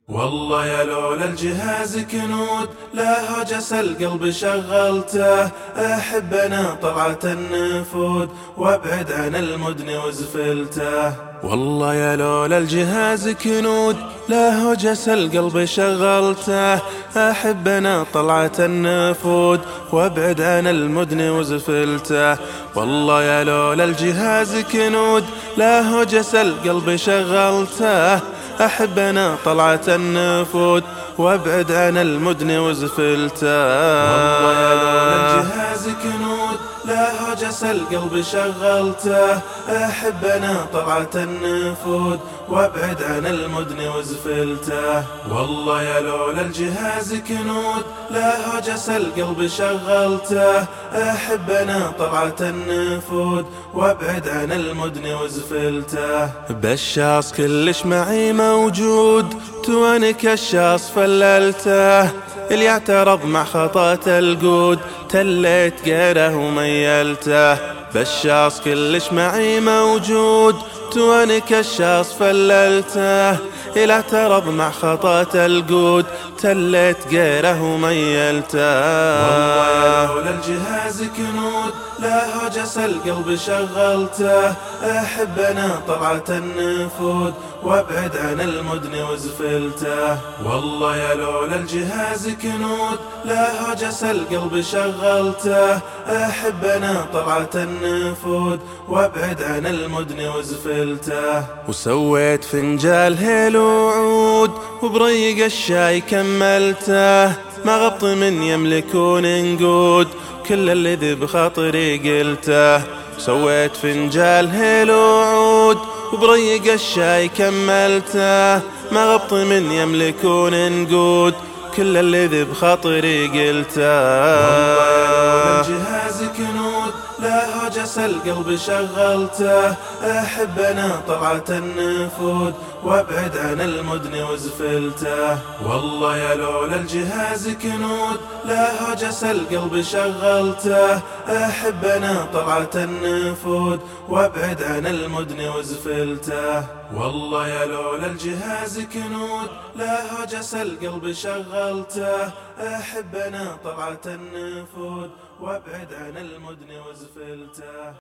والله يا لولا الجهاز كنود لا هجس القلب شغلته. أحب أنا طلعة النفود وابعد عن المدن وزفلته. والله يا لولا الجهاز كنود لا هجس القلب شغلته. أحب أنا طلعة النفود وابعد عن المدن وزفلته. والله يا لولا الجهاز كنود لا هجس القلب شغلته. أحب أنا طلعة النفود وابعد عن المدن وزفلته. والله يا لولا الجهاز كنود لا هجس القلب شغلته. أحب أنا طلعة النفود وابعد عن المدن وزفلته. والله يا لولا الجهاز كنود لا هجس القلب شغلته. أحب أنا طلعة النفود وابعد عن المدن وزفلته. بشاص كلش معي موجود تواني كشاص فللته. اللي يعترض مع خطأ القود تليت غيره وميلته. بشاص كلش معي موجود تواني كشاص فللته. اللي اعترض مع خطأ القود تليت غيره وميلته. والله يا لولا الجهاز كنود لا هجس القلب شغلته. أحب أنا طلعة النفود وابعد عن المدن وزفلته. والله يا لولا الجهاز كنود لا هجس القلب شغلته. أحب أنا طلعة النفود وابعد عن المدن وزفلته. وسويت فنجال هيل وعود وبريق الشاي كملته. ما غبط من يملكون نقود كل الذي بخاطري قلته. سويت فنجال هيل وعود وبريق الشاي كملته. ما غبط من يملكون نقود كل الذي بخاطري قلته. والله يا الجهاز كنود لا هجس القلب شغلته. أحب أنا طلعة النفود وابعد عن المدن وزفلته. والله يا لولا الجهاز كنود لا هجس القلب شغلته. أحب أنا طلعة النفود وابعد عن المدن وزفلته. والله يا لولا الجهاز كنود لا هجس القلب شغلته. أحب أنا طلعة النفود وابعد عن المدن وزفلته.